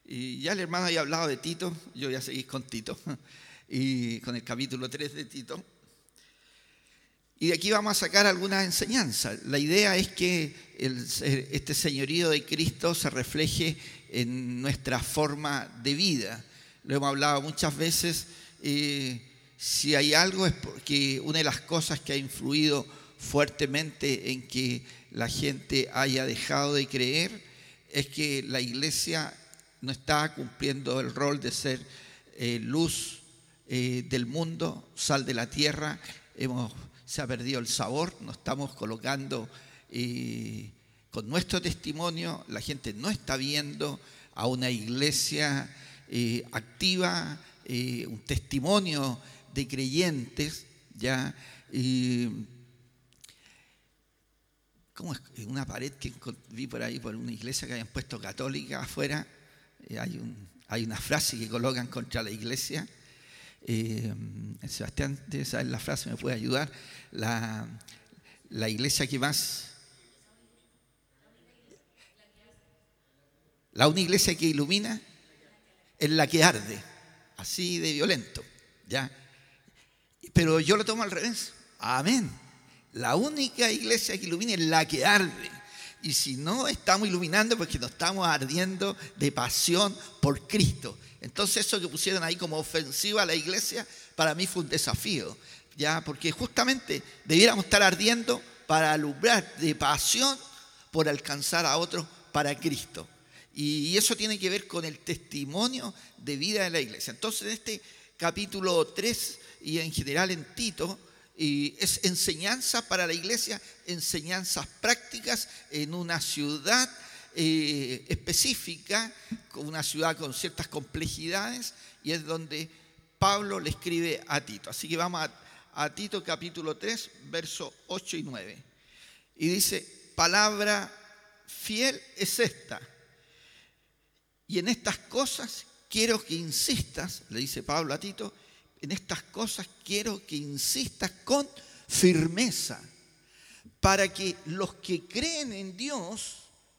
Y ya el hermano había hablado de Tito, yo voy a seguir con Tito, y con el capítulo 3 de Tito. Y de aquí vamos a sacar algunas enseñanzas. La idea es que este señorío de Cristo se refleje en nuestra forma de vida. Lo hemos hablado muchas veces. Si hay algo es porque una de las cosas que ha influido fuertemente en que la gente haya dejado de creer es que la iglesia no está cumpliendo el rol de ser luz del mundo, sal de la tierra. Se ha perdido el sabor, nos estamos colocando con nuestro testimonio. La gente no está viendo a una iglesia activa, un testimonio de creyentes, ¿ya? ¿Cómo es? Una pared que vi por ahí, por una iglesia que habían puesto católica afuera, hay una frase que colocan contra la iglesia. Sebastián, debe saber la frase, me puede ayudar. La iglesia que más... La única iglesia que ilumina es la que arde, así de violento, ¿ya? Pero yo lo tomo al revés. Amén. La única iglesia que ilumina es la que arde. Y si no estamos iluminando, porque nos estamos ardiendo de pasión por Cristo. Entonces eso que pusieron ahí como ofensiva a la iglesia, para mí fue un desafío, ¿ya? Porque justamente debiéramos estar ardiendo para alumbrar de pasión por alcanzar a otros para Cristo. Y eso tiene que ver con el testimonio de vida de la iglesia. Entonces en este capítulo 3 y en general en Tito, es enseñanza para la iglesia, enseñanzas prácticas en una ciudad específica, una ciudad con ciertas complejidades, y es donde Pablo le escribe a Tito. Así que vamos a Tito capítulo 3, versos 8 y 9. Y dice: palabra fiel es esta, y en estas cosas quiero que insistas, le dice Pablo a Tito, en estas cosas quiero que insistas con firmeza, para que los que creen en Dios,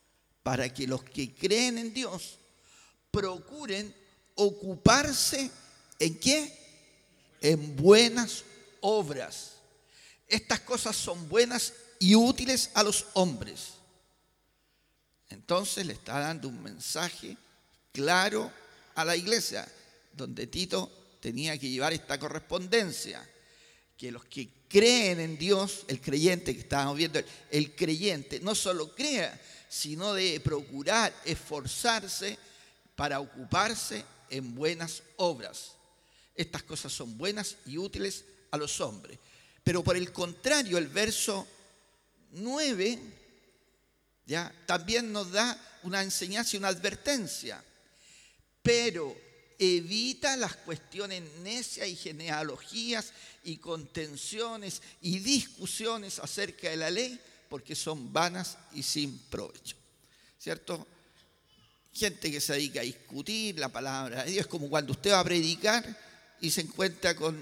procuren ocuparse ¿en qué? En buenas obras. Estas cosas son buenas y útiles a los hombres. Entonces le está dando un mensaje claro a la iglesia, donde Tito tenía que llevar esta correspondencia, que los que creen en Dios, el creyente que estábamos viendo, el creyente no solo crea, sino de procurar esforzarse para ocuparse en buenas obras. Estas cosas son buenas y útiles a los hombres. Pero por el contrario, el verso 9 ya también nos da una enseñanza y una advertencia. Pero evita las cuestiones necias y genealogías y contenciones y discusiones acerca de la ley, porque son vanas y sin provecho. ¿Cierto? Gente que se dedica a discutir la palabra de Dios. Es como cuando usted va a predicar y se encuentra con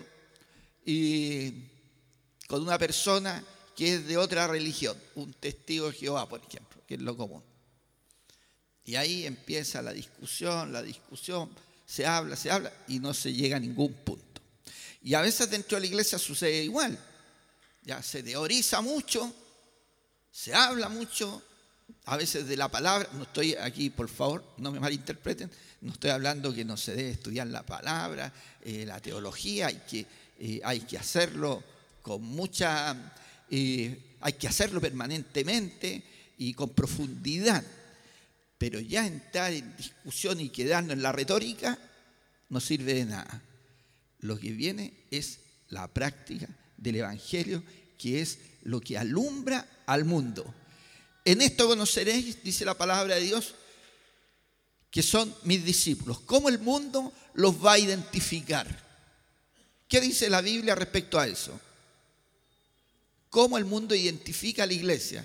una persona que es de otra religión, un testigo de Jehová, por ejemplo, que es lo común. Y ahí empieza la discusión, se habla y no se llega a ningún punto. Y a veces dentro de la iglesia sucede igual. Ya se teoriza mucho, se habla mucho, a veces de la palabra. No estoy aquí, por favor, no me malinterpreten, no estoy hablando que no se debe estudiar la palabra, la teología, hay que hacerlo con mucha, hay que hacerlo permanentemente y con profundidad. Pero ya entrar en discusión y quedarnos en la retórica no sirve de nada. Lo que viene es la práctica del Evangelio, que es lo que alumbra al mundo. En esto conoceréis, dice la palabra de Dios, que son mis discípulos. ¿Cómo el mundo los va a identificar? ¿Qué dice la Biblia respecto a eso? ¿Cómo el mundo identifica a la iglesia?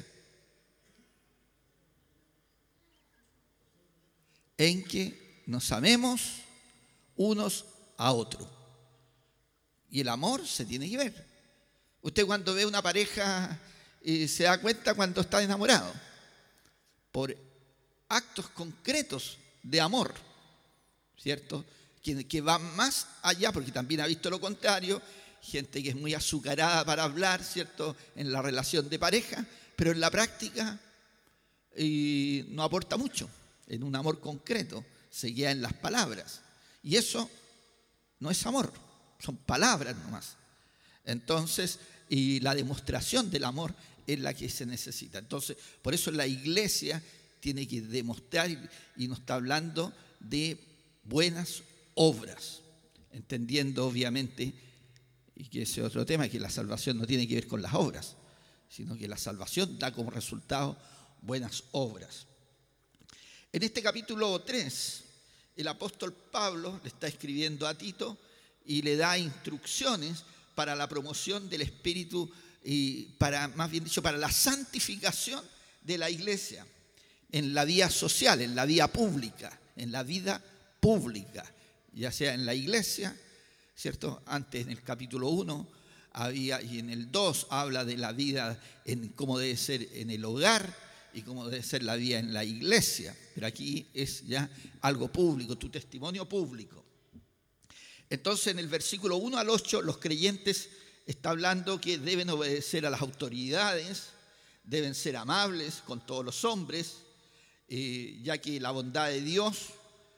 En que nos amemos unos a otros. Y el amor se tiene que ver. Usted cuando ve una pareja se da cuenta cuando está enamorado. Por actos concretos de amor. ¿cierto? Que va más allá, porque también ha visto lo contrario, gente que es muy azucarada para hablar, ¿cierto?, en la relación de pareja, pero en la práctica no aporta mucho, en un amor concreto, se queda en las palabras. Y eso no es amor, son palabras nomás. Entonces, y la demostración del amor es la que se necesita. Entonces, por eso la iglesia tiene que demostrar, y nos está hablando de buenas obras, entendiendo obviamente, y que ese es otro tema, que la salvación no tiene que ver con las obras, sino que la salvación da como resultado buenas obras. En este capítulo 3, el apóstol Pablo le está escribiendo a Tito y le da instrucciones para la promoción del espíritu y más bien dicho, para la santificación de la iglesia en la vida social, en la vida pública, ya sea en la iglesia, ¿cierto? Antes en el capítulo 1 había, y en el 2 habla de la vida, en cómo debe ser en el hogar y cómo debe ser la vida en la iglesia. Pero aquí es ya algo público, tu testimonio público. Entonces en el versículo 1 al 8 los creyentes está hablando que deben obedecer a las autoridades, deben ser amables con todos los hombres, ya que la bondad de Dios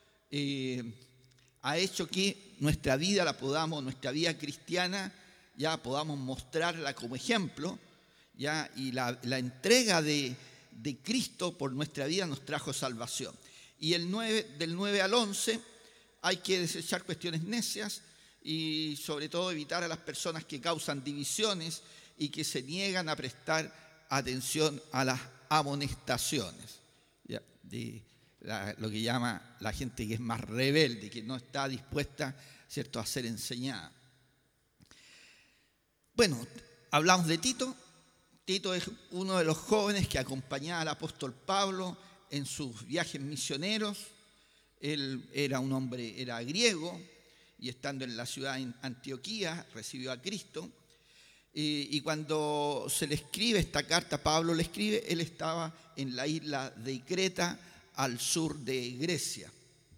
ha hecho que nuestra vida nuestra vida cristiana, ya podamos mostrarla como ejemplo, ya, y la entrega de Cristo por nuestra vida nos trajo salvación. Y del 9 al 11 hay que desechar cuestiones necias y sobre todo evitar a las personas que causan divisiones y que se niegan a prestar atención a las amonestaciones, ¿ya? Lo que llama la gente que es más rebelde, que no está dispuesta, ¿cierto?, a ser enseñada. Bueno, hablamos de Tito. Tito es uno de los jóvenes que acompañaba al apóstol Pablo en sus viajes misioneros. Él era un hombre, era griego, y estando en la ciudad de Antioquía recibió a Cristo. Y cuando se le escribe esta carta, Pablo le escribe, él estaba en la isla de Creta, al sur de Grecia.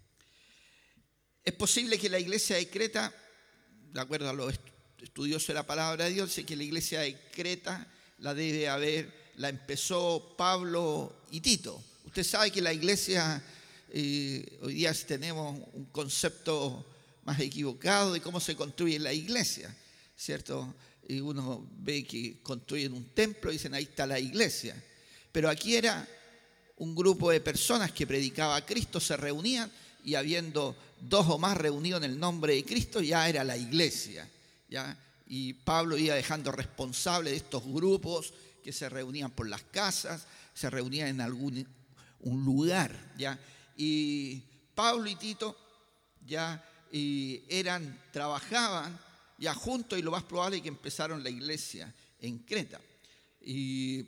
Es posible que la iglesia de Creta, de acuerdo a los estudiosos de la palabra de Dios, dice que la iglesia de Creta la empezó Pablo y Tito. Usted sabe que la iglesia, hoy día tenemos un concepto más equivocado de cómo se construye la iglesia, ¿cierto? Y uno ve que construyen un templo y dicen, ahí está la iglesia. Pero aquí era un grupo de personas que predicaba a Cristo, se reunían, y habiendo dos o más reunidos en el nombre de Cristo, ya era la iglesia, ¿ya? Y Pablo iba dejando responsable de estos grupos que se reunían por las casas, se reunían en un lugar, ¿ya? Y Pablo y Tito ya trabajaban ya juntos, y lo más probable es que empezaron la iglesia en Creta. Y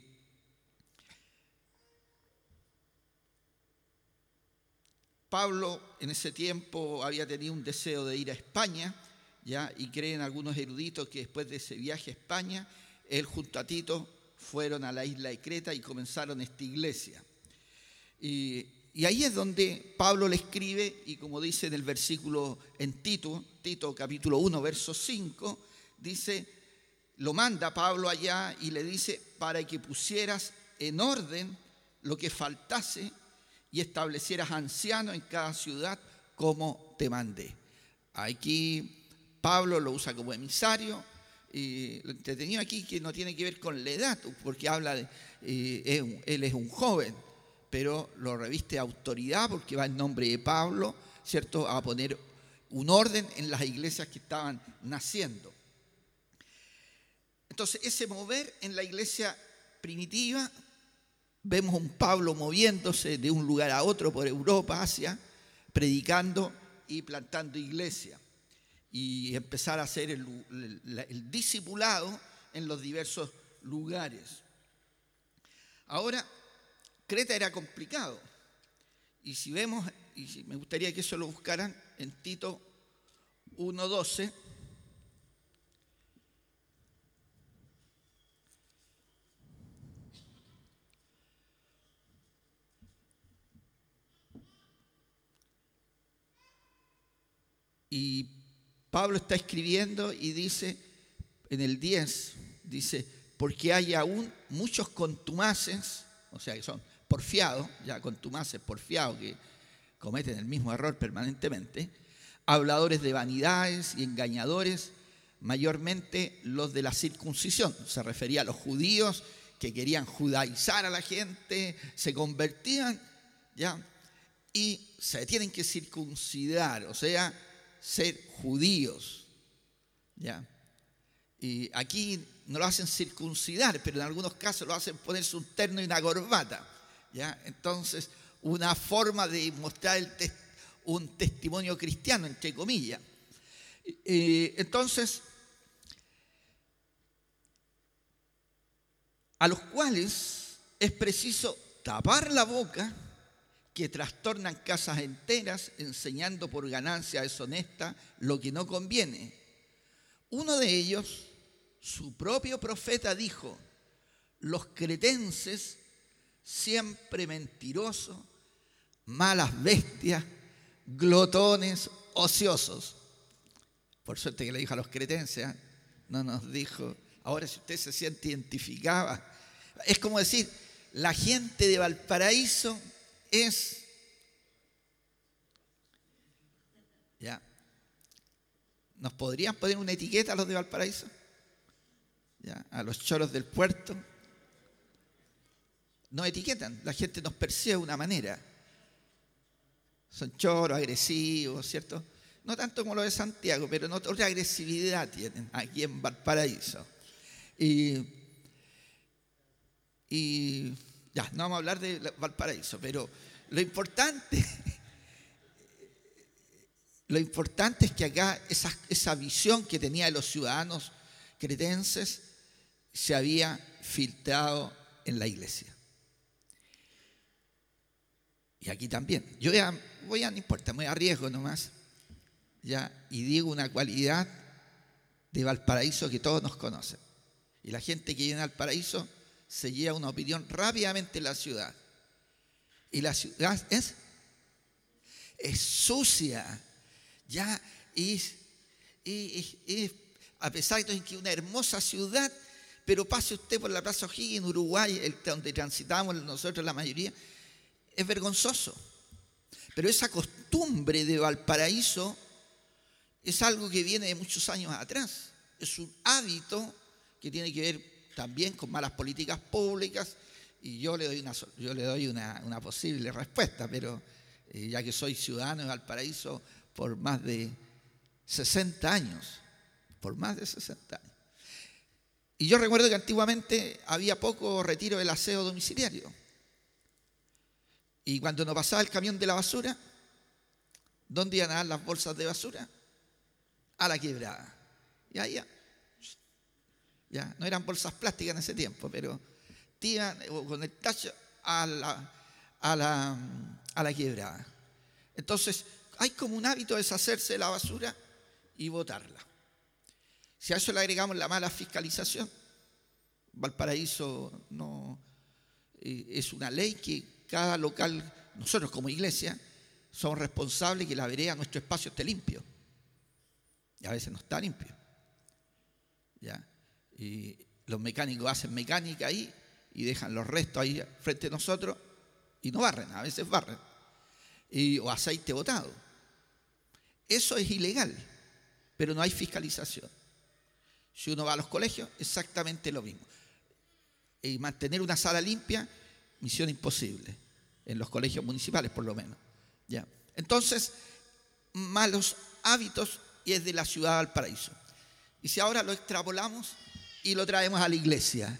Pablo en ese tiempo había tenido un deseo de ir a España, ¿ya? Y creen algunos eruditos que después de ese viaje a España, él junto a Tito fueron a la isla de Creta y comenzaron esta iglesia. Y ahí es donde Pablo le escribe, y como dice en el versículo en Tito capítulo 1, verso 5, dice, lo manda Pablo allá y le dice, para que pusieras en orden lo que faltase y establecieras ancianos en cada ciudad como te mandé. Aquí Pablo lo usa como emisario, y lo entretenido aquí que no tiene que ver con la edad, porque habla de, él es un joven, pero lo reviste de autoridad porque va en nombre de Pablo, ¿cierto?, a poner un orden en las iglesias que estaban naciendo. Entonces, ese mover en la iglesia primitiva, vemos un Pablo moviéndose de un lugar a otro por Europa, Asia, predicando y plantando iglesia, y empezar a hacer el discipulado en los diversos lugares. Ahora, Creta era complicado, y si vemos, y me gustaría que eso lo buscaran en Tito 1:12, Y Pablo está escribiendo y dice, en el 10, dice, porque hay aún muchos contumaces, o sea, que son porfiados, ya contumaces, porfiados, que cometen el mismo error permanentemente, habladores de vanidades y engañadores, mayormente los de la circuncisión. Se refería a los judíos que querían judaizar a la gente, se convertían, ¿ya? Y se tienen que circuncidar, o sea, ser judíos, ¿ya? Y aquí no lo hacen circuncidar, pero en algunos casos lo hacen ponerse un terno y una corbata, ¿ya? Entonces, una forma de mostrar un testimonio cristiano, entre comillas. Entonces, a los cuales es preciso tapar la boca, que trastornan casas enteras, enseñando por ganancia deshonesta lo que no conviene. Uno de ellos, su propio profeta, dijo: los cretenses, siempre mentirosos, malas bestias, glotones, ociosos. Por suerte que le dijo a los cretenses, ¿eh? No nos dijo. Ahora, si usted se siente identificado, es como decir, la gente de Valparaíso es, ya, ¿nos podrían poner una etiqueta a los de Valparaíso? ¿Ya? A los choros del puerto. Nos etiquetan, la gente nos percibe de una manera. Son choros, agresivos, ¿cierto? No tanto como los de Santiago, pero otra agresividad tienen aquí en Valparaíso. Y ya, no vamos a hablar de Valparaíso, pero lo importante es que acá esa visión que tenía de los ciudadanos cretenses se había filtrado en la iglesia. Y aquí también. Yo no importa, me arriesgo nomás, ya, y digo una cualidad de Valparaíso que todos nos conocen. Y la gente que viene al Valparaíso se lleva una opinión rápidamente en la ciudad. Y la ciudad es sucia, ya, y a pesar de que es una hermosa ciudad, pero pase usted por la Plaza O'Higgins, en Uruguay, donde transitamos nosotros la mayoría, es vergonzoso. Pero esa costumbre de Valparaíso es algo que viene de muchos años atrás. Es un hábito que tiene que ver también con malas políticas públicas, y yo le doy una posible respuesta, pero ya que soy ciudadano de Valparaíso por más de 60 años, Y yo recuerdo que antiguamente había poco retiro del aseo domiciliario. Y cuando nos pasaba el camión de la basura, ¿dónde iban a dar las bolsas de basura? A la quebrada. Y allá, ya, no eran bolsas plásticas en ese tiempo, pero iban con el tacho a la quebrada. Entonces, hay como un hábito de deshacerse de la basura y botarla. Si a eso le agregamos la mala fiscalización, Valparaíso no es una ley que cada local, nosotros como iglesia, somos responsables que la vereda, nuestro espacio, esté limpio. Y a veces no está limpio. ¿Ya? Y los mecánicos hacen mecánica ahí y dejan los restos ahí frente a nosotros y no barren, a veces barren. O aceite botado. Eso es ilegal, pero no hay fiscalización. Si uno va a los colegios, exactamente lo mismo. Y mantener una sala limpia, misión imposible, en los colegios municipales por lo menos. ¿Ya? Entonces, malos hábitos, y es de la ciudad de Valparaíso. Y si ahora lo extrapolamos y lo traemos a la iglesia,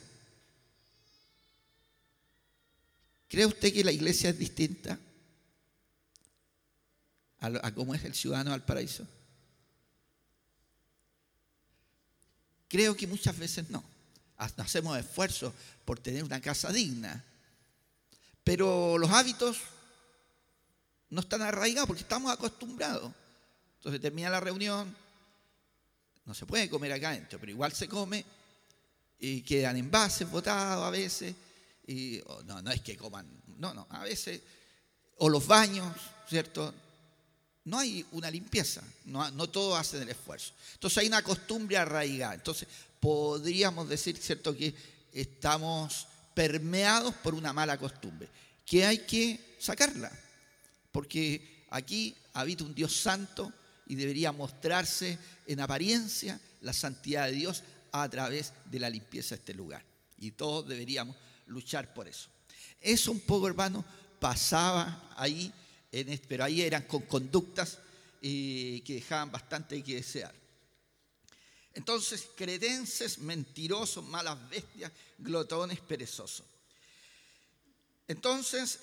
¿cree usted que la iglesia es distinta a cómo es el ciudadano de Valparaíso? Creo que muchas veces no. Hacemos esfuerzos por tener una casa digna, pero los hábitos no están arraigados porque estamos acostumbrados. Entonces termina la reunión, no se puede comer acá adentro, pero igual se come, y quedan envases botados a veces, no es que coman, no, a veces, o los baños, ¿cierto? no hay una limpieza, no todos hacen el esfuerzo. Entonces hay una costumbre arraigada. Entonces podríamos decir, ¿cierto?, que estamos permeados por una mala costumbre, que hay que sacarla, porque aquí habita un Dios santo y debería mostrarse en apariencia la santidad de Dios a través de la limpieza de este lugar. Y todos deberíamos luchar por eso. Eso un poco, hermano, pasaba ahí, pero ahí eran con conductas que dejaban bastante que desear. Entonces, cretenses, mentirosos, malas bestias, glotones, perezosos. Entonces,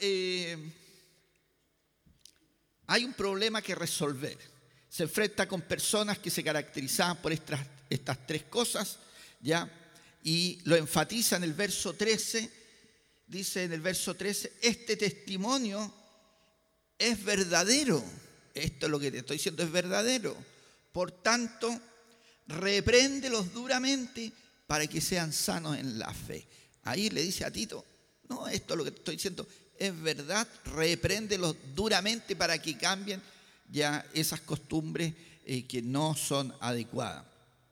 hay un problema que resolver. Se enfrenta con personas que se caracterizaban por estas tres cosas, ¿ya? Y lo enfatiza en el verso 13. Dice en el verso 13, este testimonio es verdadero. Esto es lo que te estoy diciendo, es verdadero. Por tanto, repréndelos duramente para que sean sanos en la fe. Ahí le dice a Tito, no, esto es lo que te estoy diciendo, es verdad, repréndelos duramente para que cambien ya esas costumbres que no son adecuadas.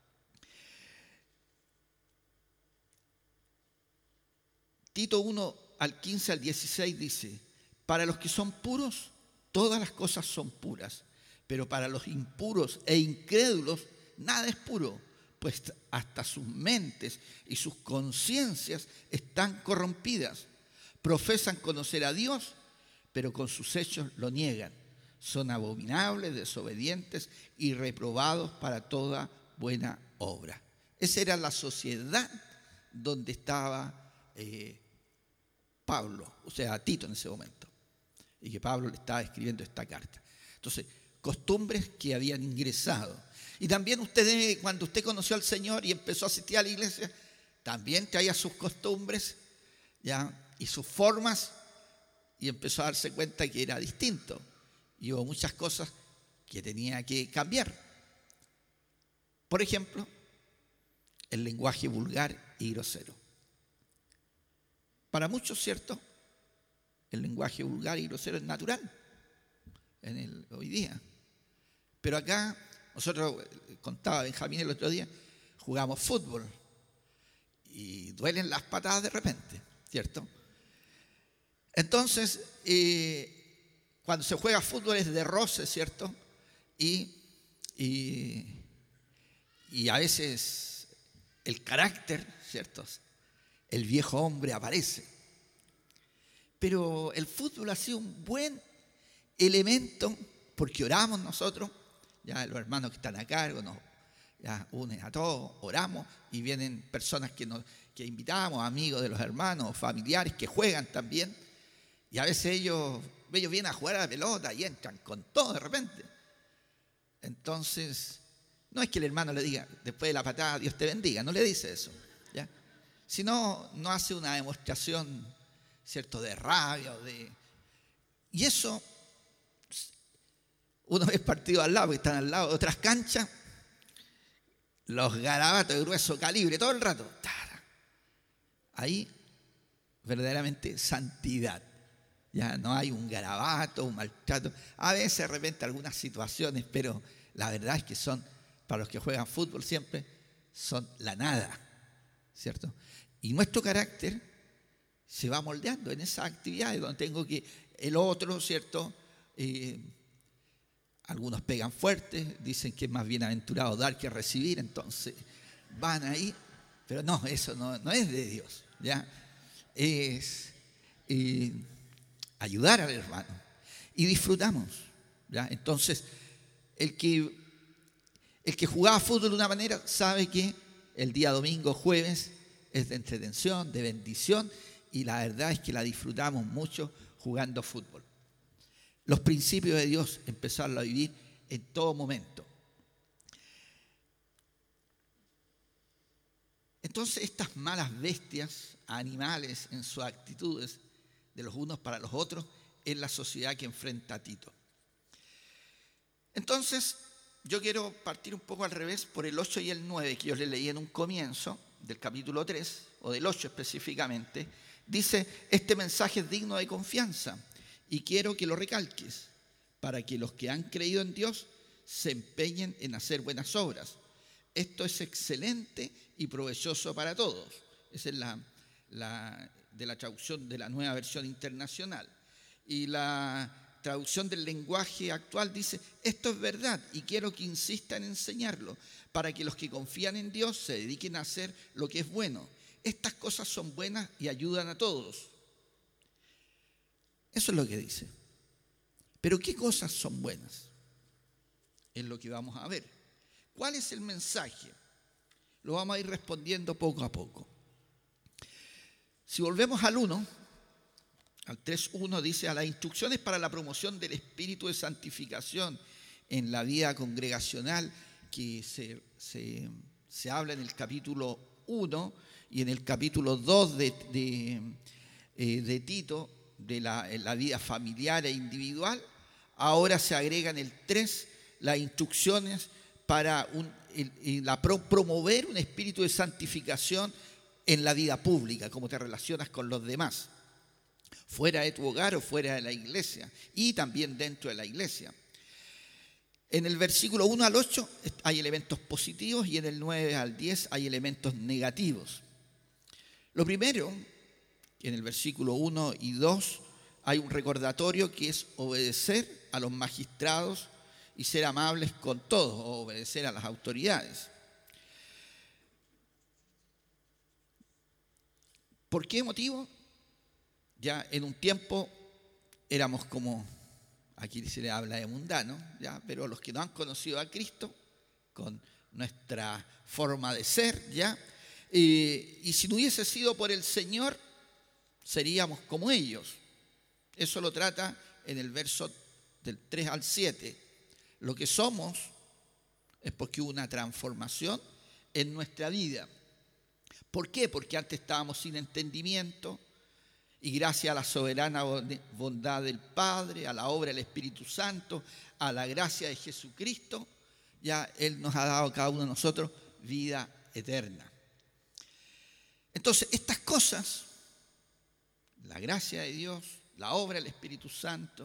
Tito 1, al 15 al 16 dice, para los que son puros, todas las cosas son puras, pero para los impuros e incrédulos, nada es puro, pues hasta sus mentes y sus conciencias están corrompidas. Profesan conocer a Dios, pero con sus hechos lo niegan. Son abominables, desobedientes y reprobados para toda buena obra. Esa era la sociedad donde estaba Pablo, o sea, Tito en ese momento, y que Pablo le estaba escribiendo esta carta. Entonces, costumbres que habían ingresado. Y también cuando usted conoció al Señor y empezó a asistir a la iglesia, también traía sus costumbres, ¿ya?, y sus formas, y empezó a darse cuenta que era distinto. Y hubo muchas cosas que tenía que cambiar. Por ejemplo, el lenguaje vulgar y grosero. Para muchos, ¿cierto?, el lenguaje vulgar y grosero es natural hoy día. Pero acá, nosotros, contaba Benjamín el otro día, jugamos fútbol y duelen las patadas de repente, ¿cierto? Entonces, cuando se juega fútbol es de roce, ¿cierto? Y a veces el carácter, ¿cierto?, el viejo hombre aparece. Pero el fútbol ha sido un buen elemento porque oramos nosotros, ya los hermanos que están a cargo nos ya unen a todos, oramos y vienen personas que invitamos, amigos de los hermanos, familiares que juegan también, y a veces ellos vienen a jugar a la pelota y entran con todo de repente. Entonces, no es que el hermano le diga después de la patada Dios te bendiga, no le dice eso, ¿ya?, sino no hace una demostración, ¿cierto?, de rabia y eso. Uno ve partidos al lado, porque están al lado de otras canchas, los garabatos de grueso calibre todo el rato. Ahí, verdaderamente, santidad. Ya no hay un garabato, un maltrato. A veces, de repente, algunas situaciones, pero la verdad es que son, para los que juegan fútbol siempre, son la nada, ¿cierto? Y nuestro carácter se va moldeando en esas actividades donde tengo que el otro, ¿cierto? Algunos pegan fuerte, dicen que es más bienaventurado dar que recibir, entonces van ahí, pero no, eso no es de Dios, ¿ya? Es ayudar al hermano y disfrutamos, ¿ya? Entonces, el que jugaba fútbol de una manera sabe que el día domingo, jueves, es de entretención, de bendición, y la verdad es que la disfrutamos mucho jugando fútbol. Los principios de Dios, empezarlo a vivir en todo momento. Entonces, estas malas bestias, animales en sus actitudes de los unos para los otros, es la sociedad que enfrenta a Tito. Entonces, yo quiero partir un poco al revés por el 8 y el 9 que yo le leí en un comienzo del capítulo 3, o del 8 específicamente. Dice, este mensaje es digno de confianza y quiero que lo recalques. para que los que han creído en Dios se empeñen en hacer buenas obras. Esto es excelente y provechoso para todos. Esa es de la traducción de la Nueva Versión Internacional. Y la traducción del lenguaje actual dice: esto es verdad y quiero que insista en enseñarlo, para que los que confían en Dios se dediquen a hacer lo que es bueno. Estas cosas son buenas y ayudan a todos. Eso es lo que dice. Pero ¿qué cosas son buenas? Es lo que vamos a ver. ¿Cuál es el mensaje? Lo vamos a ir respondiendo poco a poco. Si volvemos al 1, al 3.1, dice: a las instrucciones para la promoción del espíritu de santificación en la vida congregacional, que se habla en el capítulo 1 y en el capítulo 2 de Tito, de la vida familiar e individual. Ahora se agrega en el 3 las instrucciones para promover un espíritu de santificación en la vida pública, cómo te relacionas con los demás, fuera de tu hogar o fuera de la iglesia, y también dentro de la iglesia. En el versículo 1 al 8 hay elementos positivos y en el 9 al 10 hay elementos negativos. Lo primero, en el versículo 1 y 2 hay un recordatorio que es obedecer a los magistrados y ser amables con todos, o obedecer a las autoridades. ¿Por qué motivo? Ya en un tiempo éramos como, aquí se le habla de mundanos, ya, pero los que no han conocido a Cristo, con nuestra forma de ser, ya, y si no hubiese sido por el Señor, seríamos como ellos. Eso lo trata en el verso del 3 al 7. Lo que somos es porque hubo una transformación en nuestra vida. ¿Por qué? Porque antes estábamos sin entendimiento y gracias a la soberana bondad del Padre, a la obra del Espíritu Santo, a la gracia de Jesucristo, ya Él nos ha dado a cada uno de nosotros vida eterna. Entonces, estas cosas, la gracia de Dios, la obra del Espíritu Santo,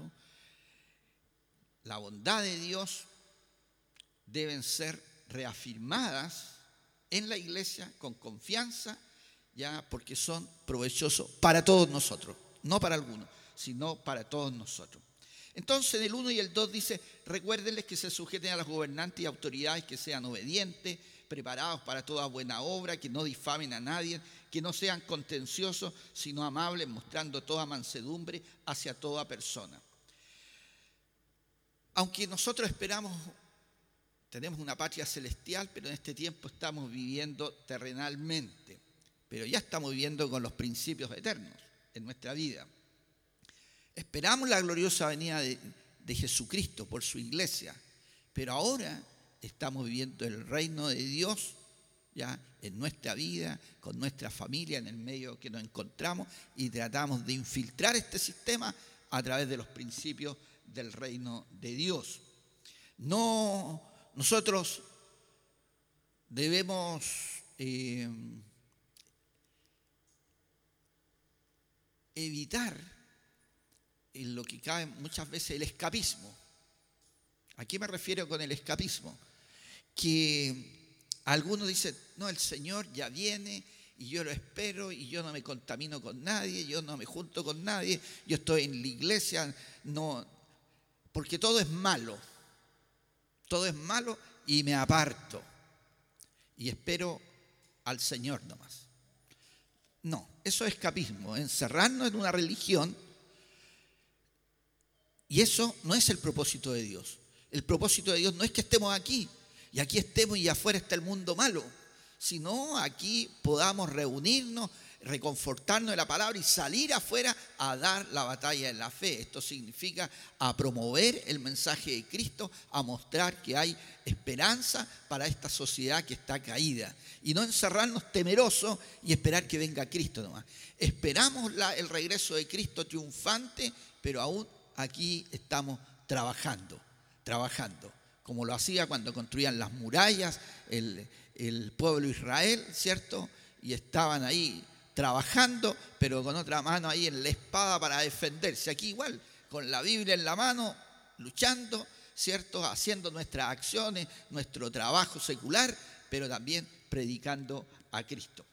la bondad de Dios, deben ser reafirmadas en la iglesia con confianza, ya, porque son provechosos para todos nosotros, no para algunos, sino para todos nosotros. Entonces, en el 1 y el 2 dice: recuérdenles que se sujeten a los gobernantes y autoridades, que sean obedientes, preparados para toda buena obra, que no difamen a nadie, que no sean contenciosos, sino amables, mostrando toda mansedumbre hacia toda persona. Aunque nosotros tenemos una patria celestial, pero en este tiempo estamos viviendo terrenalmente, pero ya estamos viviendo con los principios eternos en nuestra vida. Esperamos la gloriosa venida de Jesucristo por su iglesia, pero ahora estamos viviendo el reino de Dios ya en nuestra vida, con nuestra familia, en el medio que nos encontramos, y tratamos de infiltrar este sistema a través de los principios del reino de Dios. Nosotros debemos evitar en lo que cabe muchas veces el escapismo. ¿A qué me refiero con el escapismo? Que algunos dicen: no, el Señor ya viene y yo lo espero y yo no me contamino con nadie, yo no me junto con nadie, yo estoy en la iglesia, no, porque todo es malo y me aparto y espero al Señor nomás. No, eso es escapismo, encerrarnos en una religión, y eso no es el propósito de Dios. El propósito de Dios no es que estemos aquí y aquí estemos y afuera está el mundo malo, sino aquí podamos reunirnos, reconfortarnos de la palabra y salir afuera a dar la batalla en la fe. Esto significa a promover el mensaje de Cristo, a mostrar que hay esperanza para esta sociedad que está caída, y no encerrarnos temerosos y esperar que venga Cristo nomás. Esperamos el regreso de Cristo triunfante, pero aún aquí estamos trabajando, como lo hacía cuando construían las murallas el pueblo de Israel, ¿cierto? Y estaban ahí trabajando, pero con otra mano ahí en la espada para defenderse. Aquí igual, con la Biblia en la mano, luchando, ¿cierto? Haciendo nuestras acciones, nuestro trabajo secular, pero también predicando a Cristo.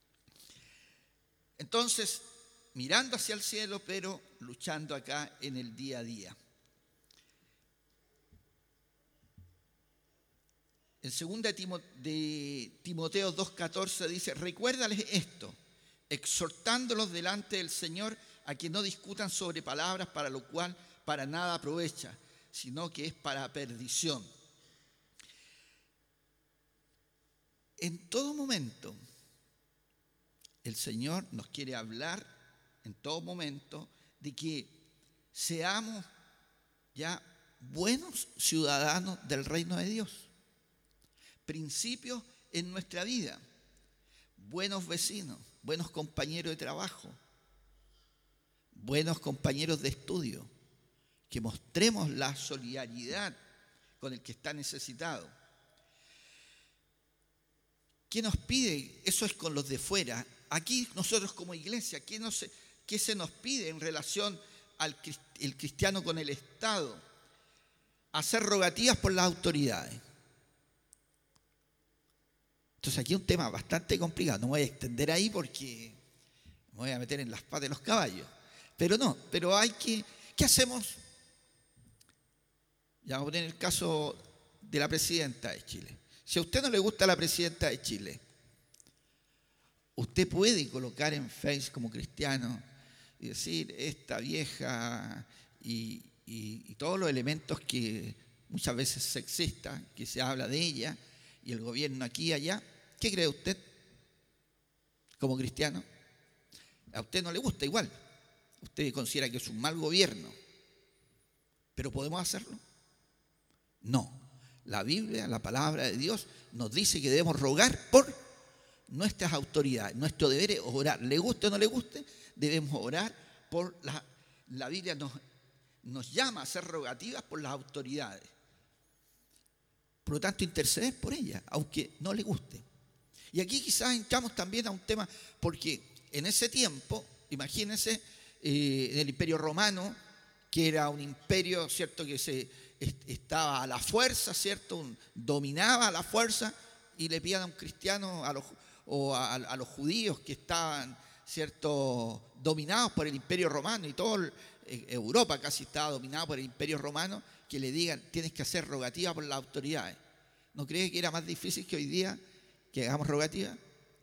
Entonces, mirando hacia el cielo, pero luchando acá en el día a día. En 2 de Timoteo 2:14 dice: recuérdales esto, exhortándolos delante del Señor a que no discutan sobre palabras para lo cual para nada aprovecha, sino que es para perdición. En todo momento, el Señor nos quiere hablar, en todo momento, de que seamos ya buenos ciudadanos del reino de Dios. Principios en nuestra vida, buenos vecinos, buenos compañeros de trabajo, buenos compañeros de estudio, que mostremos la solidaridad con el que está necesitado. ¿Qué nos pide? Eso es con los de fuera. Aquí nosotros como iglesia, ¿qué se nos pide en relación al el cristiano con el Estado? Hacer rogativas por las autoridades. Entonces aquí es un tema bastante complicado. No me voy a extender ahí porque me voy a meter en las patas de los caballos. Pero hay que... ¿Qué hacemos? Ya vamos a poner el caso de la presidenta de Chile. Si a usted no le gusta la presidenta de Chile, usted puede colocar en Facebook como cristiano y decir, esta vieja y todos los elementos que muchas veces sexistas, que se habla de ella, y el gobierno aquí y allá. ¿Qué cree usted como cristiano? A usted no le gusta igual. Usted considera que es un mal gobierno. ¿Pero podemos hacerlo? No. La Biblia, la palabra de Dios, nos dice que debemos rogar por nuestras autoridades. Nuestro deber es orar. Le guste o no le guste, debemos orar por la Biblia nos llama a hacer rogativas por las autoridades. Por lo tanto, interceder por ella, aunque no le guste. Y aquí quizás entramos también a un tema, porque en ese tiempo, imagínense, en el Imperio Romano, que era un imperio, ¿cierto?, que estaba a la fuerza, ¿cierto?, dominaba a la fuerza, y le pedían a un cristiano a los judíos que estaban, ¿cierto?, dominados por el Imperio Romano, y toda Europa casi estaba dominada por el Imperio Romano, que le digan, tienes que hacer rogativa por las autoridades. ¿No cree que era más difícil que hoy día que hagamos rogativa?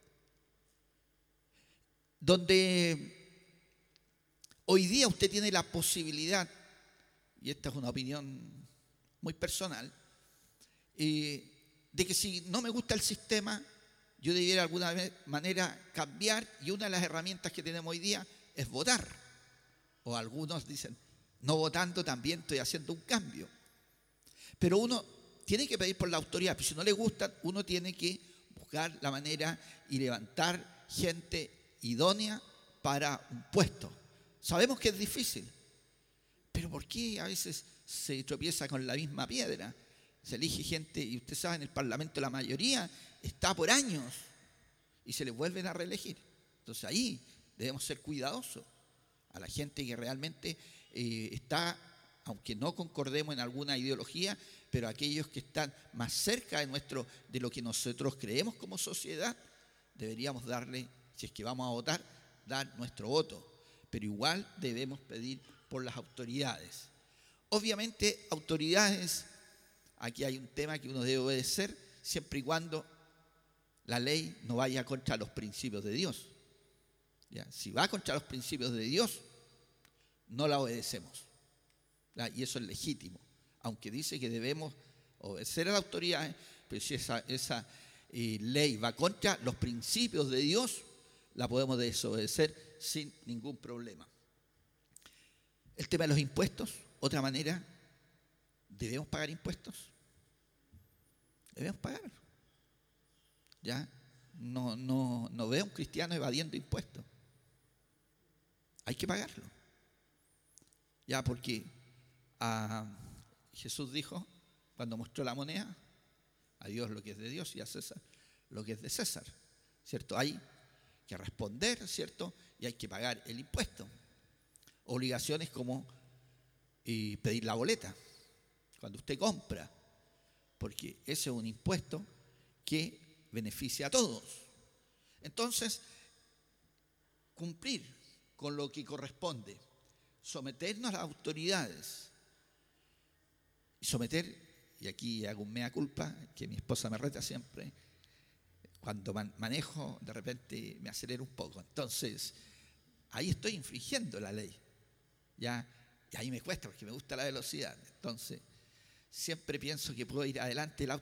Donde hoy día usted tiene la posibilidad, y esta es una opinión muy personal, de que si no me gusta el sistema, yo debiera de alguna manera cambiar, y una de las herramientas que tenemos hoy día es votar. O algunos dicen, no votando también estoy haciendo un cambio. Pero uno tiene que pedir por la autoridad, pero si no le gusta, uno tiene que buscar la manera y levantar gente idónea para un puesto. Sabemos que es difícil, pero ¿por qué a veces se tropieza con la misma piedra? Se elige gente, y usted sabe, en el Parlamento la mayoría está por años y se les vuelven a reelegir. Entonces ahí debemos ser cuidadosos a la gente que realmente está, aunque no concordemos en alguna ideología, pero aquellos que están más cerca de lo que nosotros creemos como sociedad, deberíamos darle, si es que vamos a votar, dar nuestro voto. Pero igual debemos pedir por las autoridades. Obviamente, autoridades, aquí hay un tema que uno debe obedecer, siempre y cuando la ley no vaya contra los principios de Dios. ¿Ya? Si va contra los principios de Dios, no la obedecemos. ¿Ya? Y eso es legítimo. Aunque dice que debemos obedecer a las autoridades, pero si esa ley va contra los principios de Dios, la podemos desobedecer sin ningún problema. El tema de los impuestos, otra manera, ¿debemos pagar impuestos? Debemos pagar. ¿Ya? No veo a un cristiano evadiendo impuestos. Hay que pagarlo. Ya, porque Jesús dijo, cuando mostró la moneda, a Dios lo que es de Dios y a César lo que es de César. ¿Cierto? Hay que responder, ¿cierto? Y hay que pagar el impuesto. Obligaciones como pedir la boleta. cuando usted compra, porque ese es un impuesto que beneficia a todos. Entonces, cumplir con lo que corresponde, someternos a las autoridades y someter, y aquí hago un mea culpa, que mi esposa me reta siempre, cuando manejo de repente me acelero un poco, entonces ahí estoy infringiendo la ley, ¿ya? Y ahí me cuesta porque me gusta la velocidad, entonces siempre pienso que puedo ir adelante, el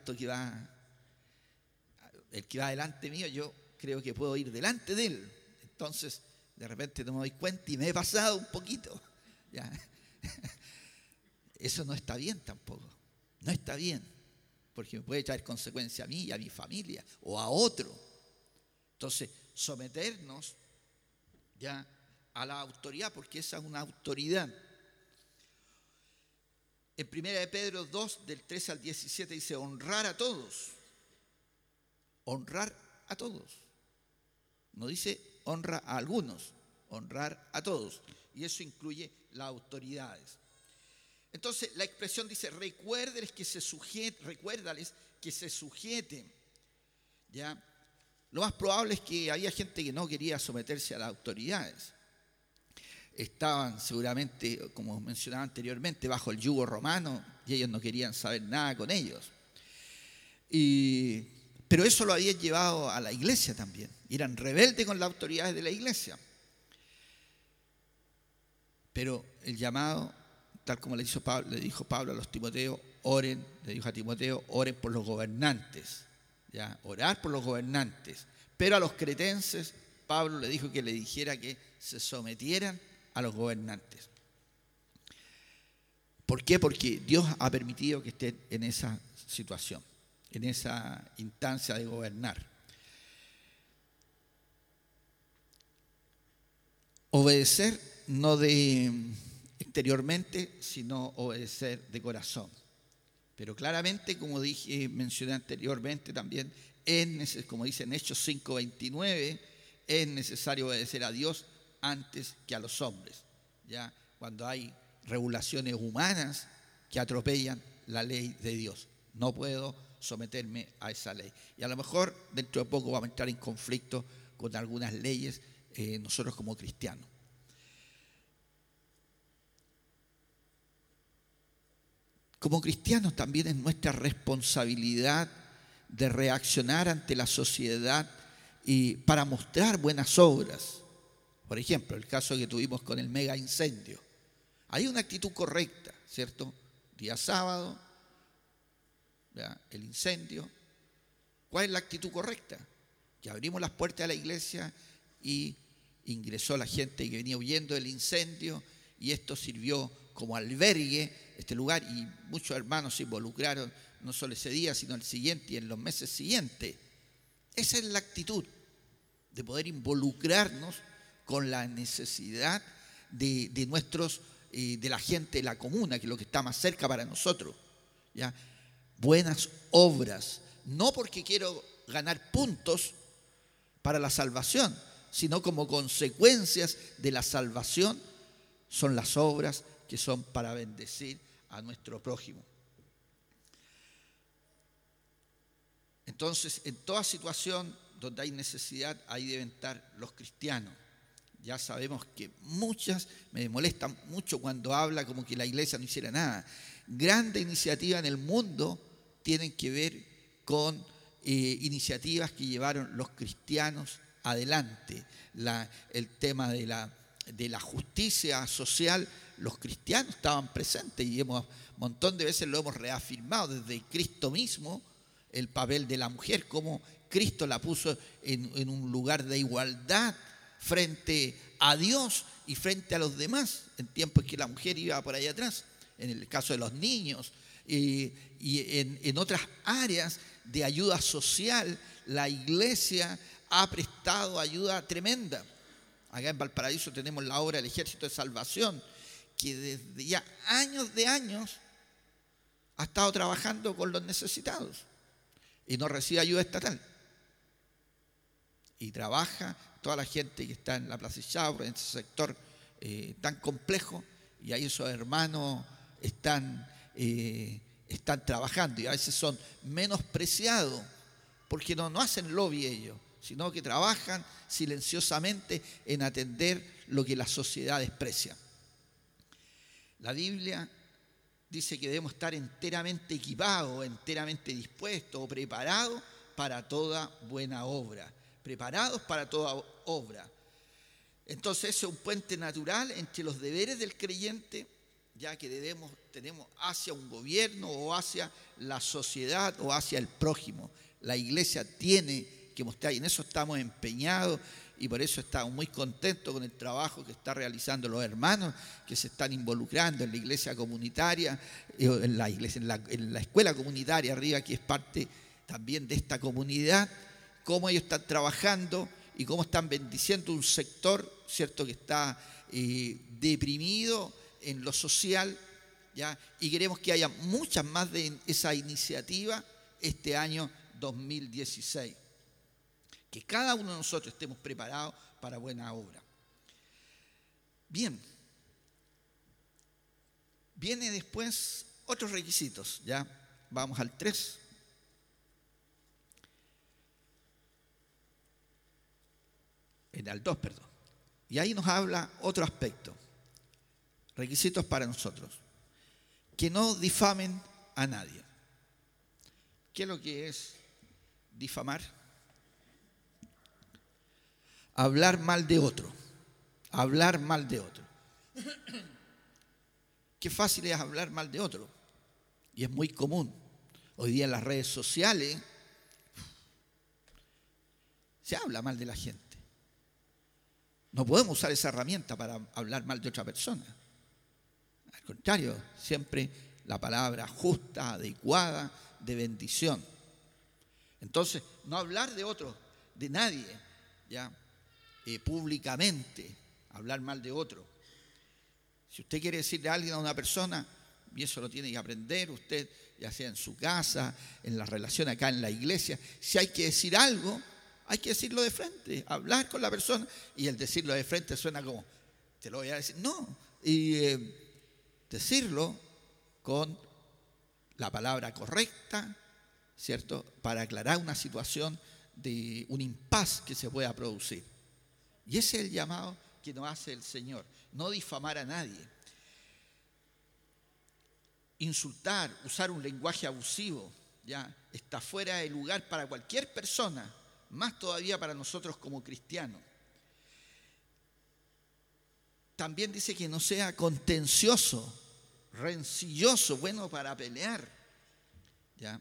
que va adelante mío, yo creo que puedo ir delante de él, entonces de repente no me doy cuenta y me he pasado un poquito, ¿ya? Eso no está bien tampoco, no está bien, porque me puede traer consecuencia a mí y a mi familia o a otro. Entonces, someternos ya a la autoridad, porque esa es una autoridad. En 1 de Pedro 2, del 13 al 17 dice, honrar a todos. Honrar a todos. No dice honra a algunos, honrar a todos. Y eso incluye las autoridades. Entonces, la expresión dice, recuérdales que se sujeten. ¿Ya? Lo más probable es que había gente que no quería someterse a las autoridades. Estaban seguramente, como mencionaba anteriormente, bajo el yugo romano y ellos no querían saber nada con ellos. Pero eso lo habían llevado a la iglesia también. Eran rebeldes con las autoridades de la iglesia. Pero el llamado, tal como le dijo Pablo a los Timoteos, le dijo a Timoteo, oren por los gobernantes. ¿Ya? Orar por los gobernantes. Pero a los cretenses, Pablo le dijo que le dijera que se sometieran a los gobernantes. ¿Por qué? Porque Dios ha permitido que estén en esa situación, en esa instancia de gobernar. Obedecer no de exteriormente, sino obedecer de corazón. Pero claramente, como mencioné anteriormente también, como dice en Hechos 5:29, es necesario obedecer a Dios antes que a los hombres. ¿Ya? Cuando hay regulaciones humanas que atropellan la ley de Dios. No puedo someterme a esa ley. Y a lo mejor dentro de poco vamos a entrar en conflicto con algunas leyes nosotros como cristianos. Como cristianos también es nuestra responsabilidad de reaccionar ante la sociedad y para mostrar buenas obras. Por ejemplo, el caso que tuvimos con el mega incendio. Hay una actitud correcta, ¿cierto? Día sábado, ¿ya? El incendio. ¿Cuál es la actitud correcta? Que abrimos las puertas de la iglesia y ingresó la gente que venía huyendo del incendio y esto sirvió como albergue, este lugar, y muchos hermanos se involucraron no solo ese día, sino el siguiente y en los meses siguientes. Esa es la actitud de poder involucrarnos con la necesidad de la gente de la comuna, que es lo que está más cerca para nosotros. ¿Ya? Buenas obras, no porque quiero ganar puntos para la salvación, sino como consecuencias de la salvación son las obras que son para bendecir a nuestro prójimo. Entonces, en toda situación donde hay necesidad, ahí deben estar los cristianos. Ya sabemos que me molestan mucho cuando habla como que la iglesia no hiciera nada. Grandes iniciativas en el mundo tienen que ver con iniciativas que llevaron los cristianos adelante. El tema de la justicia social, los cristianos estaban presentes y un montón de veces lo hemos reafirmado desde Cristo mismo, el papel de la mujer, cómo Cristo la puso en un lugar de igualdad frente a Dios y frente a los demás, en tiempos que la mujer iba por ahí atrás, en el caso de los niños y en otras áreas de ayuda social, la iglesia ha prestado ayuda tremenda. Acá en Valparaíso tenemos la obra del Ejército de Salvación, que desde ya años de años ha estado trabajando con los necesitados y no recibe ayuda estatal. Y trabaja toda la gente que está en la Plaza Chabre, en ese sector tan complejo, y ahí esos hermanos están están trabajando y a veces son menospreciados porque no hacen lobby ellos, sino que trabajan silenciosamente en atender lo que la sociedad desprecia. La Biblia dice que debemos estar enteramente equipados, enteramente dispuestos o preparados para toda buena obra. Preparados para toda obra. Entonces, ese es un puente natural entre los deberes del creyente, ya que tenemos hacia un gobierno o hacia la sociedad o hacia el prójimo. La iglesia tiene que mostrar, y en eso estamos empeñados, y por eso estamos muy contentos con el trabajo que están realizando los hermanos que se están involucrando en la iglesia comunitaria, en la escuela comunitaria arriba, que es parte también de esta comunidad, cómo ellos están trabajando y cómo están bendiciendo un sector, ¿cierto?, que está deprimido en lo social, ¿ya? Y queremos que haya muchas más de esa iniciativa este año 2016. Que cada uno de nosotros estemos preparados para buena obra. Bien. Viene después otros requisitos, ¿ya? Vamos al 3. Al 2, perdón. Y ahí nos habla otro aspecto. Requisitos para nosotros. Que no difamen a nadie. ¿Qué es lo que es difamar? Hablar mal de otro. Hablar mal de otro. Qué fácil es hablar mal de otro. Y es muy común. Hoy día en las redes sociales se habla mal de la gente. No podemos usar esa herramienta para hablar mal de otra persona. Al contrario, siempre la palabra justa, adecuada, de bendición. Entonces, no hablar de otro, de nadie, ¿ya? Públicamente, hablar mal de otro. Si usted quiere decirle a alguien, a una persona, y eso lo tiene que aprender usted, ya sea en su casa, en la relación acá en la iglesia, si hay que decir algo, hay que decirlo de frente, hablar con la persona, y el decirlo de frente suena como, te lo voy a decir, no, y decirlo con la palabra correcta, ¿cierto?, para aclarar una situación de un impas que se pueda producir. Y ese es el llamado que nos hace el Señor, no difamar a nadie. Insultar, usar un lenguaje abusivo, ya está fuera de lugar para cualquier persona, más todavía para nosotros como cristianos. También dice que no sea contencioso, rencilloso, bueno para pelear, ¿ya?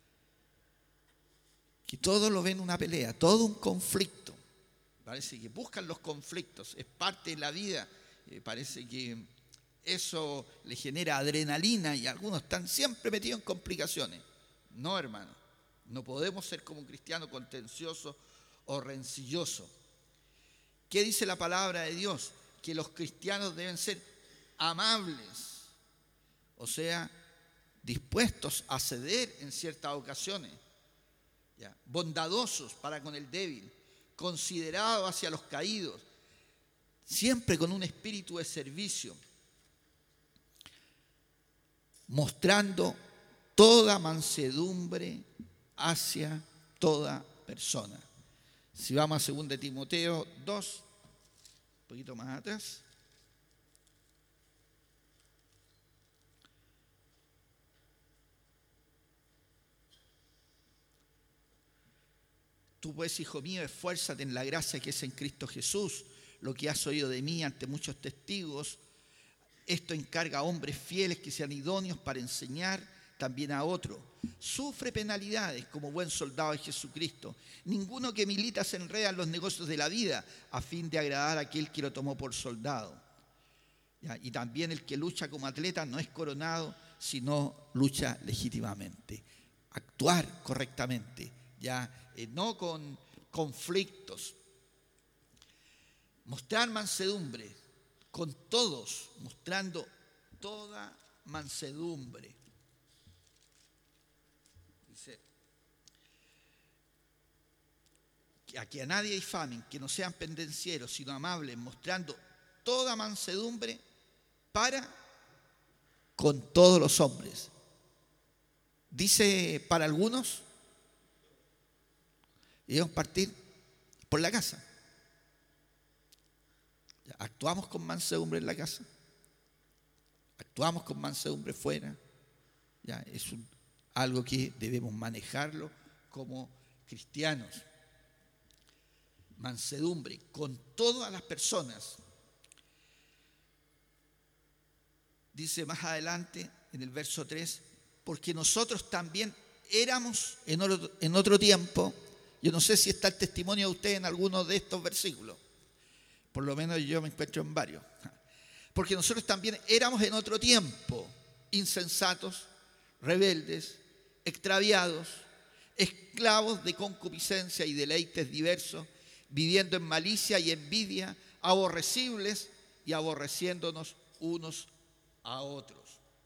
Que todo lo ven una pelea, todo un conflicto. Parece que buscan los conflictos, es parte de la vida, parece que eso le genera adrenalina y algunos están siempre metidos en complicaciones. No, hermano, no podemos ser como un cristiano contencioso o rencilloso. ¿Qué dice la palabra de Dios? Que los cristianos deben ser amables, o sea, dispuestos a ceder en ciertas ocasiones, ¿ya? Bondadosos para con el débil, considerados hacia los caídos, siempre con un espíritu de servicio, mostrando toda mansedumbre hacia toda persona. Si vamos a 2 Timoteo 2, un poquito más atrás. Tú pues, hijo mío, esfuérzate en la gracia que es en Cristo Jesús. Lo que has oído de mí ante muchos testigos, esto encarga a hombres fieles que sean idóneos para enseñar también a otros. Sufre penalidades como buen soldado de Jesucristo. Ninguno que milita se enreda en los negocios de la vida a fin de agradar a aquel que lo tomó por soldado. ¿Ya? Y también el que lucha como atleta no es coronado, sino lucha legítimamente. Actuar correctamente, ya no con conflictos. Mostrar mansedumbre con todos, mostrando toda mansedumbre. Dice, que a nadie difamen, que no sean pendencieros, sino amables, mostrando toda mansedumbre para con todos los hombres. Dice para algunos, debemos partir por la casa. Actuamos con mansedumbre en la casa, actuamos con mansedumbre fuera. Ya, es algo que debemos manejarlo como cristianos. Mansedumbre con todas las personas. Dice más adelante en el verso 3, porque nosotros también éramos en otro tiempo. Yo no sé si está el testimonio de usted en alguno de estos versículos. Por lo menos yo me encuentro en varios. Porque nosotros también éramos en otro tiempo insensatos, rebeldes, extraviados, esclavos de concupiscencia y deleites diversos, viviendo en malicia y envidia, aborrecibles y aborreciéndonos unos a otros,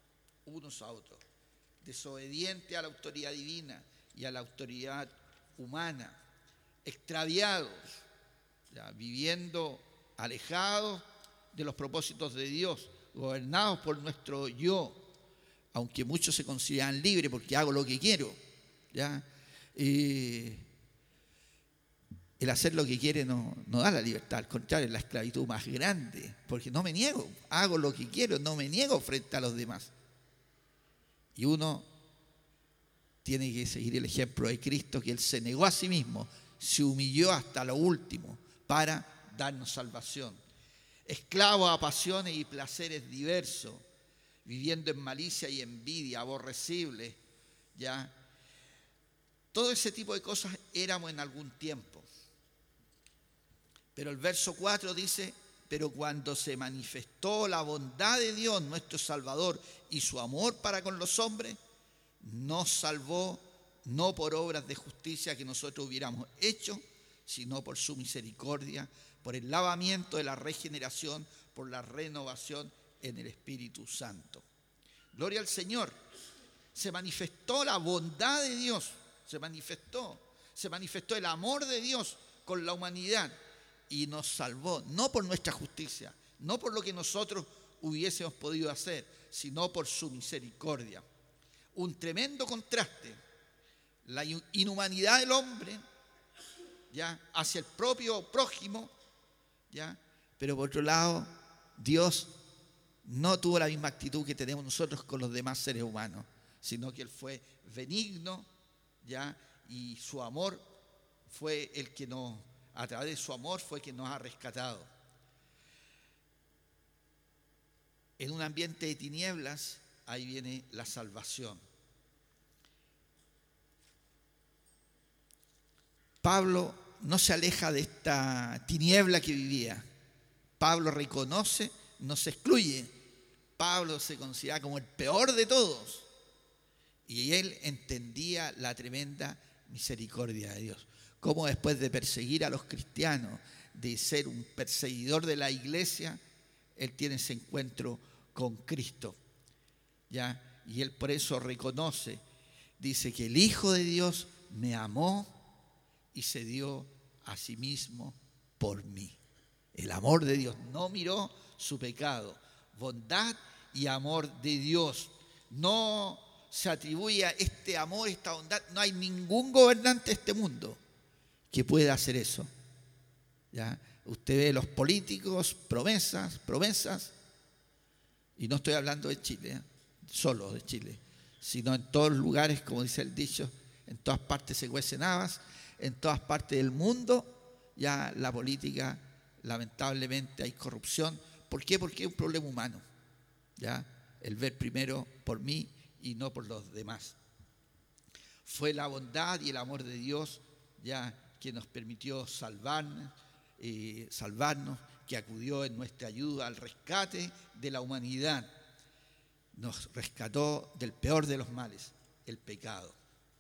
desobedientes a la autoridad divina y a la autoridad humana, extraviados, ya, viviendo alejados de los propósitos de Dios, gobernados por nuestro yo, aunque muchos se consideran libres porque hago lo que quiero, ¿ya? El hacer lo que quiere no da la libertad, al contrario, es la esclavitud más grande, porque no me niego, hago lo que quiero, no me niego frente a los demás. Y uno tiene que seguir el ejemplo de Cristo, que Él se negó a sí mismo, se humilló hasta lo último para darnos salvación. Esclavo a pasiones y placeres diversos, viviendo en malicia y envidia, aborrecibles, ¿ya? Todo ese tipo de cosas éramos en algún tiempo. Pero el verso 4 dice, pero cuando se manifestó la bondad de Dios, nuestro Salvador, y su amor para con los hombres, nos salvó no por obras de justicia que nosotros hubiéramos hecho, sino por su misericordia, por el lavamiento de la regeneración, por la renovación en el Espíritu Santo. Gloria al Señor. Se manifestó la bondad de Dios, se manifestó el amor de Dios con la humanidad y nos salvó, no por nuestra justicia, no por lo que nosotros hubiésemos podido hacer, sino por su misericordia. Un tremendo contraste, la inhumanidad del hombre, ¿ya?, hacia el propio prójimo, ¿ya?, pero por otro lado, Dios no tuvo la misma actitud que tenemos nosotros con los demás seres humanos, sino que Él fue benigno, ¿ya?, y su amor fue el que a través de su amor fue que nos ha rescatado. En un ambiente de tinieblas, ahí viene la salvación. Pablo no se aleja de esta tiniebla que vivía. Pablo reconoce, no se excluye. Pablo se considera como el peor de todos. Y él entendía la tremenda misericordia de Dios. Cómo después de perseguir a los cristianos, de ser un perseguidor de la iglesia, él tiene ese encuentro con Cristo, ¿ya? Y él por eso reconoce, dice que el Hijo de Dios me amó y se dio a sí mismo por mí. El amor de Dios no miró su pecado, bondad y amor de Dios. No se atribuye a este amor, esta bondad. No hay ningún gobernante de este mundo que pueda hacer eso, ¿ya? Usted ve los políticos, promesas, y no estoy hablando de Chile, solo de Chile, sino en todos los lugares, como dice el dicho, en todas partes se cuecen habas, en todas partes del mundo, ya la política, lamentablemente hay corrupción. ¿Por qué? Porque es un problema humano, ¿ya? El ver primero por mí y no por los demás. Fue la bondad y el amor de Dios, ya, que nos permitió salvarnos, que acudió en nuestra ayuda al rescate de la humanidad. Nos rescató del peor de los males, el pecado.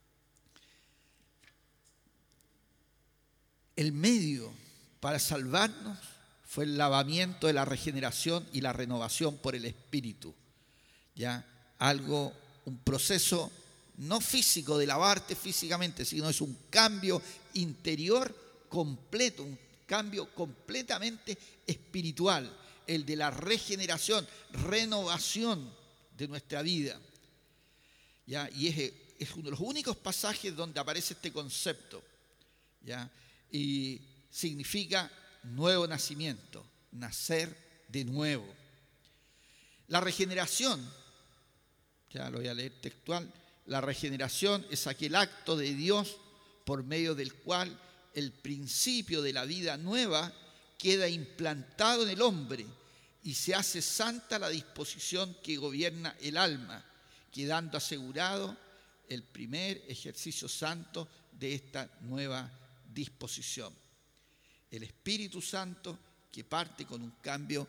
El medio para salvarnos fue el lavamiento de la regeneración y la renovación por el Espíritu. ¿Ya? Un proceso no físico de lavarte físicamente, sino es un cambio interior completo, un cambio completamente espiritual, el de la regeneración, renovación de nuestra vida. ¿Ya? Y es es uno de los únicos pasajes donde aparece este concepto, ¿ya? Y significa nuevo nacimiento, nacer de nuevo. La regeneración, ya lo voy a leer textual, la regeneración es aquel acto de Dios por medio del cual el principio de la vida nueva queda implantado en el hombre y se hace santa la disposición que gobierna el alma, quedando asegurado el primer ejercicio santo de esta nueva disposición. El Espíritu Santo que parte con un cambio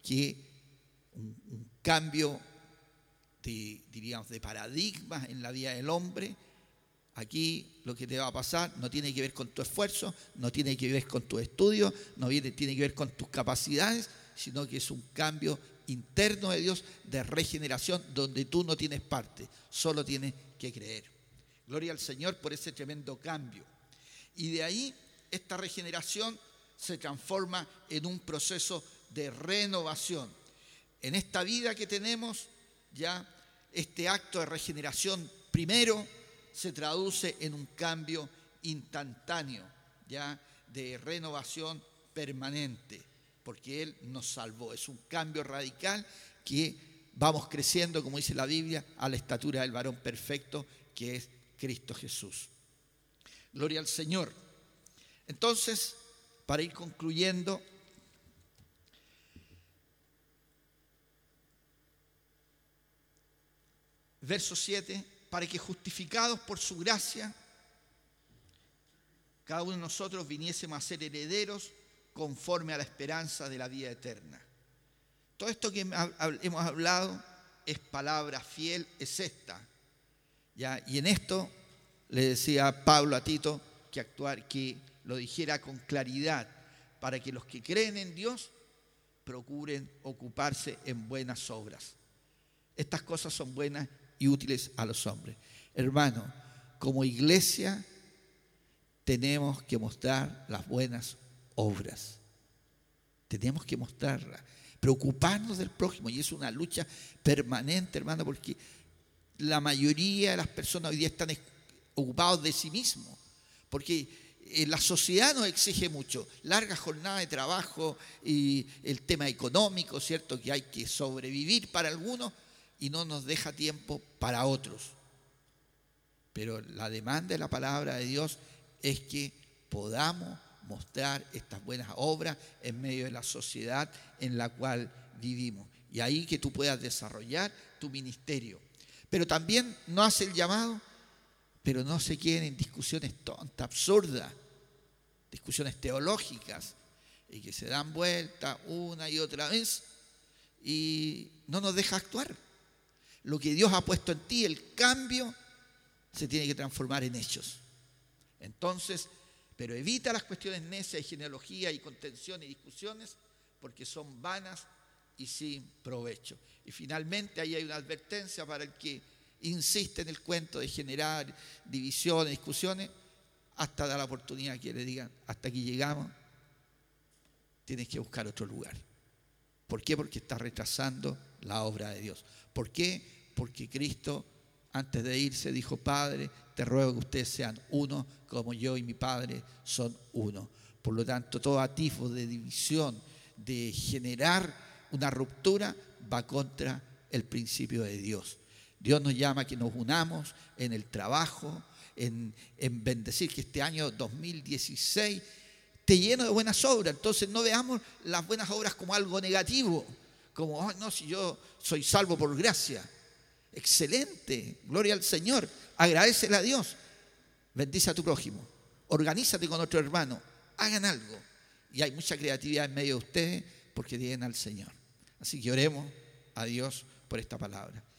de paradigmas en la vida del hombre. Aquí lo que te va a pasar no tiene que ver con tu esfuerzo, no tiene que ver con tus estudios, no tiene que ver con tus capacidades, sino que es un cambio interno de Dios, de regeneración, donde tú no tienes parte, solo tienes que creer. Gloria al Señor por ese tremendo cambio. Y de ahí esta regeneración se transforma en un proceso de renovación. En esta vida que tenemos, ya este acto de regeneración primero se traduce en un cambio instantáneo, ya de renovación permanente, porque Él nos salvó. Es un cambio radical que vamos creciendo, como dice la Biblia, a la estatura del varón perfecto, que es Cristo Jesús. Gloria al Señor. Entonces, para ir concluyendo, verso 7, para que justificados por su gracia, cada uno de nosotros viniésemos a ser herederos conforme a la esperanza de la vida eterna. Todo esto que hemos hablado es palabra fiel, es esta. ¿Ya? Y en esto le decía Pablo a Tito que lo dijera con claridad, para que los que creen en Dios procuren ocuparse en buenas obras. Estas cosas son buenas y útiles a los hombres. Hermano, como iglesia tenemos que mostrar las buenas obras. Tenemos que mostrarlas, preocuparnos del prójimo, y es una lucha permanente, hermano, porque la mayoría de las personas hoy día están ocupados de sí mismos, porque la sociedad nos exige mucho, larga jornada de trabajo y el tema económico, ¿cierto? Que hay que sobrevivir para algunos y no nos deja tiempo para otros. Pero la demanda de la palabra de Dios es que podamos mostrar estas buenas obras en medio de la sociedad en la cual vivimos. Y ahí que tú puedas desarrollar tu ministerio. Pero también no hace el llamado, pero no se queden en discusiones tontas, absurdas, discusiones teológicas, y que se dan vuelta una y otra vez y no nos deja actuar. Lo que Dios ha puesto en ti, el cambio, se tiene que transformar en hechos. Entonces, pero evita las cuestiones necias y genealogía y contención y discusiones, porque son vanas y sin provecho. Y finalmente ahí hay una advertencia para el que insiste en el cuento de generar divisiones, discusiones, hasta dar la oportunidad que le digan, hasta aquí llegamos, tienes que buscar otro lugar. ¿Por qué? Porque estás retrasando la obra de Dios. ¿Por qué? Porque Cristo, antes de irse, dijo: Padre, te ruego que ustedes sean uno, como yo y mi Padre son uno. Por lo tanto, todo atisbo de división, de generar una ruptura, va contra el principio de Dios. Dios nos llama a que nos unamos en el trabajo, en bendecir, que este año 2016 esté lleno de buenas obras. Entonces no veamos las buenas obras como algo negativo, como, oh, no, si yo soy salvo por gracia. Excelente, gloria al Señor, agradécele a Dios, bendice a tu prójimo, organízate con otro hermano, hagan algo. Y hay mucha creatividad en medio de ustedes porque tienen al Señor. Así que oremos a Dios por esta palabra.